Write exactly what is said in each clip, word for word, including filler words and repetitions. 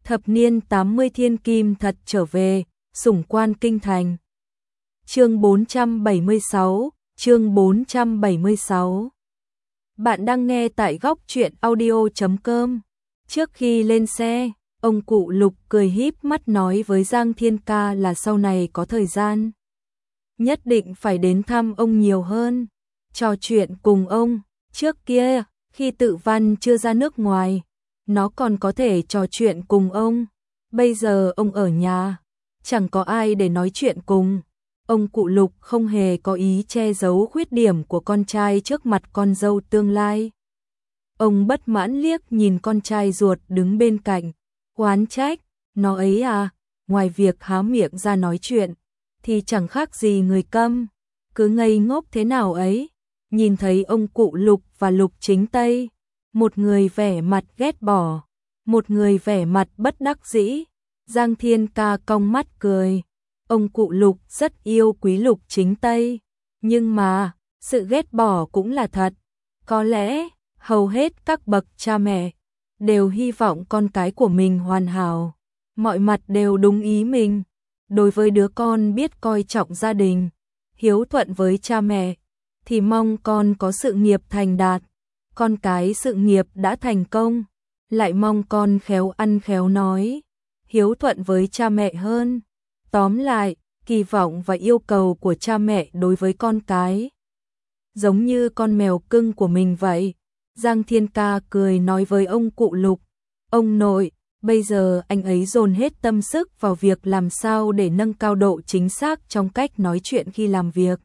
Thập niên tám mươi thiên kim thật trở về, sủng quan kinh thành. Chương bốn trăm bảy mươi sáu, chương bốn trăm bảy mươi sáu. Bạn đang nghe tại góc truyện audio chấm com. Trước khi lên xe, ông cụ Lục cười híp mắt nói với Giang Thiên Ca là sau này có thời gian nhất định phải đến thăm ông nhiều hơn, trò chuyện cùng ông. Trước kia, khi Tự Văn chưa ra nước ngoài, nó còn có thể trò chuyện cùng ông. Bây giờ ông ở nhà, chẳng có ai để nói chuyện cùng. Ông cụ Lục không hề có ý che giấu khuyết điểm của con trai trước mặt con dâu tương lai. Ông bất mãn liếc nhìn con trai ruột đứng bên cạnh, oán trách, nó ấy à, ngoài việc há miệng ra nói chuyện, thì chẳng khác gì người câm, cứ ngây ngốc thế nào ấy. Nhìn thấy ông cụ Lục và Lục Chính Tây, một người vẻ mặt ghét bỏ, một người vẻ mặt bất đắc dĩ, Giang Thiên Ca cong mắt cười. Ông cụ Lục rất yêu quý Lục Chính Tây, nhưng mà, sự ghét bỏ cũng là thật. Có lẽ, hầu hết các bậc cha mẹ đều hy vọng con cái của mình hoàn hảo, mọi mặt đều đúng ý mình. Đối với đứa con biết coi trọng gia đình, hiếu thuận với cha mẹ, thì mong con có sự nghiệp thành đạt. Con cái sự nghiệp đã thành công, lại mong con khéo ăn khéo nói, hiếu thuận với cha mẹ hơn. Tóm lại, kỳ vọng và yêu cầu của cha mẹ đối với con cái giống như con mèo cưng của mình vậy. Giang Thiên Ca cười nói với ông cụ Lục, ông nội, bây giờ anh ấy dồn hết tâm sức vào việc làm sao để nâng cao độ chính xác trong cách nói chuyện khi làm việc,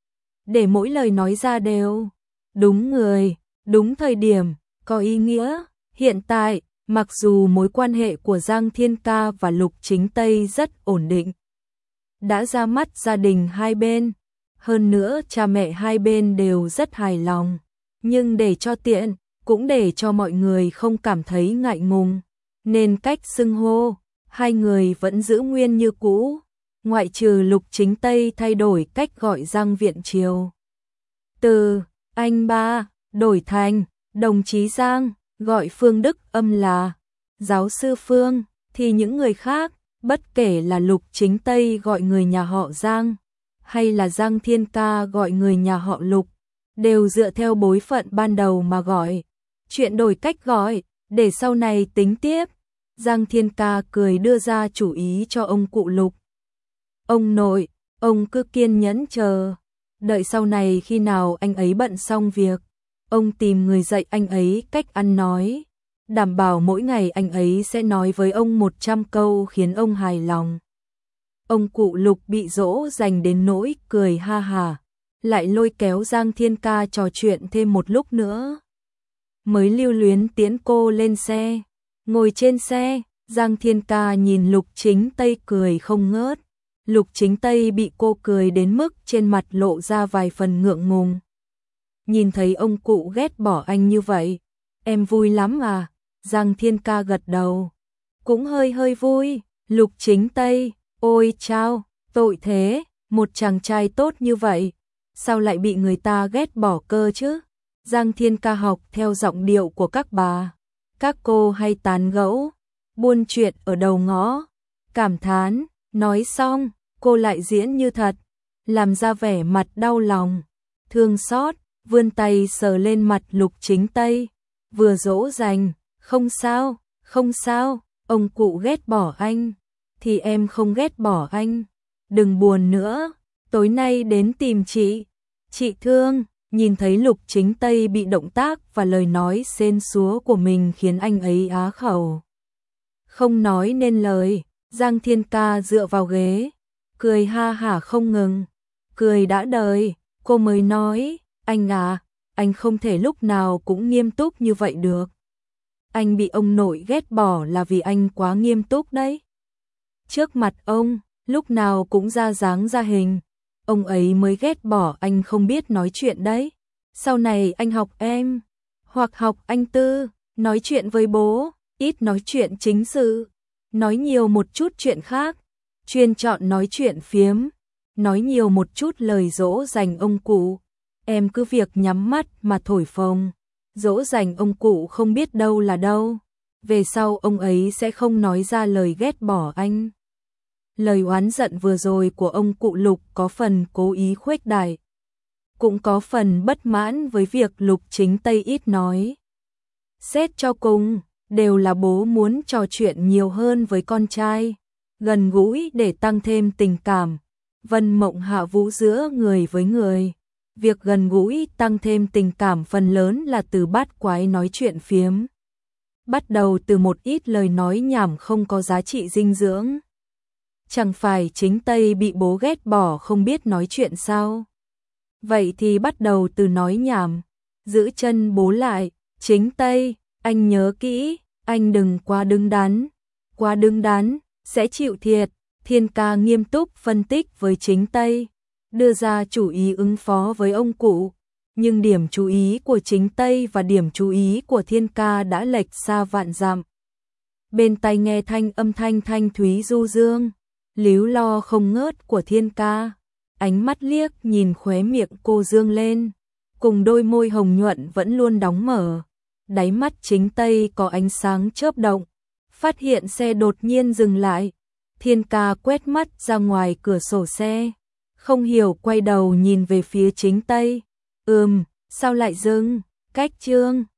để mỗi lời nói ra đều đúng người, đúng thời điểm, có ý nghĩa. Hiện tại, mặc dù mối quan hệ của Giang Thiên Ca và Lục Chính Tây rất ổn định, đã ra mắt gia đình hai bên, hơn nữa cha mẹ hai bên đều rất hài lòng, nhưng để cho tiện, cũng để cho mọi người không cảm thấy ngại ngùng, nên cách xưng hô, hai người vẫn giữ nguyên như cũ, ngoại trừ Lục Chính Tây thay đổi cách gọi Giang Viện Triều. Từ anh ba, đổi thành đồng chí Giang, gọi Phương Đức Âm là giáo sư Phương, thì những người khác, bất kể là Lục Chính Tây gọi người nhà họ Giang, hay là Giang Thiên Ca gọi người nhà họ Lục, đều dựa theo bối phận ban đầu mà gọi. Chuyện đổi cách gọi, để sau này tính tiếp. Giang Thiên Ca cười đưa ra chủ ý cho ông cụ Lục. Ông nội, ông cứ kiên nhẫn chờ, đợi sau này khi nào anh ấy bận xong việc, ông tìm người dạy anh ấy cách ăn nói, đảm bảo mỗi ngày anh ấy sẽ nói với ông một trăm câu khiến ông hài lòng. Ông cụ Lục bị dỗ dành đến nỗi cười ha hả, lại lôi kéo Giang Thiên Ca trò chuyện thêm một lúc nữa, mới lưu luyến tiễn cô lên xe. Ngồi trên xe, Giang Thiên Ca nhìn Lục Chính Tây cười không ngớt. Lục Chính Tây bị cô cười đến mức trên mặt lộ ra vài phần ngượng ngùng. Nhìn thấy ông cụ ghét bỏ anh như vậy, em vui lắm à? Giang Thiên Ca gật đầu, cũng hơi hơi vui. Lục Chính Tây, ôi chao, tội thế, một chàng trai tốt như vậy, sao lại bị người ta ghét bỏ cơ chứ? Giang Thiên Ca học theo giọng điệu của các bà, các cô hay tán gẫu, buôn chuyện ở đầu ngõ, cảm thán, nói xong, cô lại diễn như thật, làm ra vẻ mặt đau lòng, thương xót, vươn tay sờ lên mặt Lục Chính Tây, vừa dỗ dành, không sao, không sao, ông cụ ghét bỏ anh, thì em không ghét bỏ anh, đừng buồn nữa, tối nay đến tìm chị, chị thương. Nhìn thấy Lục Chính Tây bị động tác và lời nói sến súa của mình khiến anh ấy á khẩu, không nói nên lời. Giang Thiên Ca dựa vào ghế, cười ha hả không ngừng, cười đã đời. Cô mới nói, anh à, anh không thể lúc nào cũng nghiêm túc như vậy được. Anh bị ông nội ghét bỏ là vì anh quá nghiêm túc đấy. Trước mặt ông, lúc nào cũng ra dáng ra hình, ông ấy mới ghét bỏ anh không biết nói chuyện đấy. Sau này anh học em, hoặc học anh Tư, nói chuyện với bố, ít nói chuyện chính sự, nói nhiều một chút chuyện khác, chuyên chọn nói chuyện phiếm, nói nhiều một chút lời dỗ dành ông cụ. Em cứ việc nhắm mắt mà thổi phồng, dỗ dành ông cụ không biết đâu là đâu. về sau ông ấy sẽ không nói ra lời ghét bỏ anh. Lời oán giận vừa rồi của ông cụ Lục có phần cố ý khuếch đại, cũng có phần bất mãn với việc Lục Chính Tây ít nói. Xét cho cùng, đều là bố muốn trò chuyện nhiều hơn với con trai, gần gũi để tăng thêm tình cảm. Vân Mộng hạ vũ giữa người với người. Việc gần gũi tăng thêm tình cảm phần lớn là từ bát quái nói chuyện phiếm. Bắt đầu từ một ít lời nói nhảm không có giá trị dinh dưỡng. Chẳng phải Chính Tây bị bố ghét bỏ không biết nói chuyện sao? Vậy thì bắt đầu từ nói nhảm, giữ chân bố lại. Chính Tây, anh nhớ kỹ, anh đừng quá đứng đắn. Quá đứng đắn, sẽ chịu thiệt. Thiên Ca nghiêm túc phân tích với Chính Tây, đưa ra chủ ý ứng phó với ông cụ. Nhưng điểm chú ý của Chính Tây và điểm chú ý của Thiên Ca đã lệch xa vạn dặm. Bên tai nghe thanh âm thanh thanh thúy du dương, líu lo không ngớt của Thiên Ca. Ánh mắt liếc nhìn khóe miệng cô dương lên, cùng đôi môi hồng nhuận vẫn luôn đóng mở. Đáy mắt Chính Tây có ánh sáng chớp động, phát hiện xe đột nhiên dừng lại. Thiên Ca quét mắt ra ngoài cửa sổ xe, không hiểu quay đầu nhìn về phía Chính Tây. Ừm, sao lại dừng? Cách chương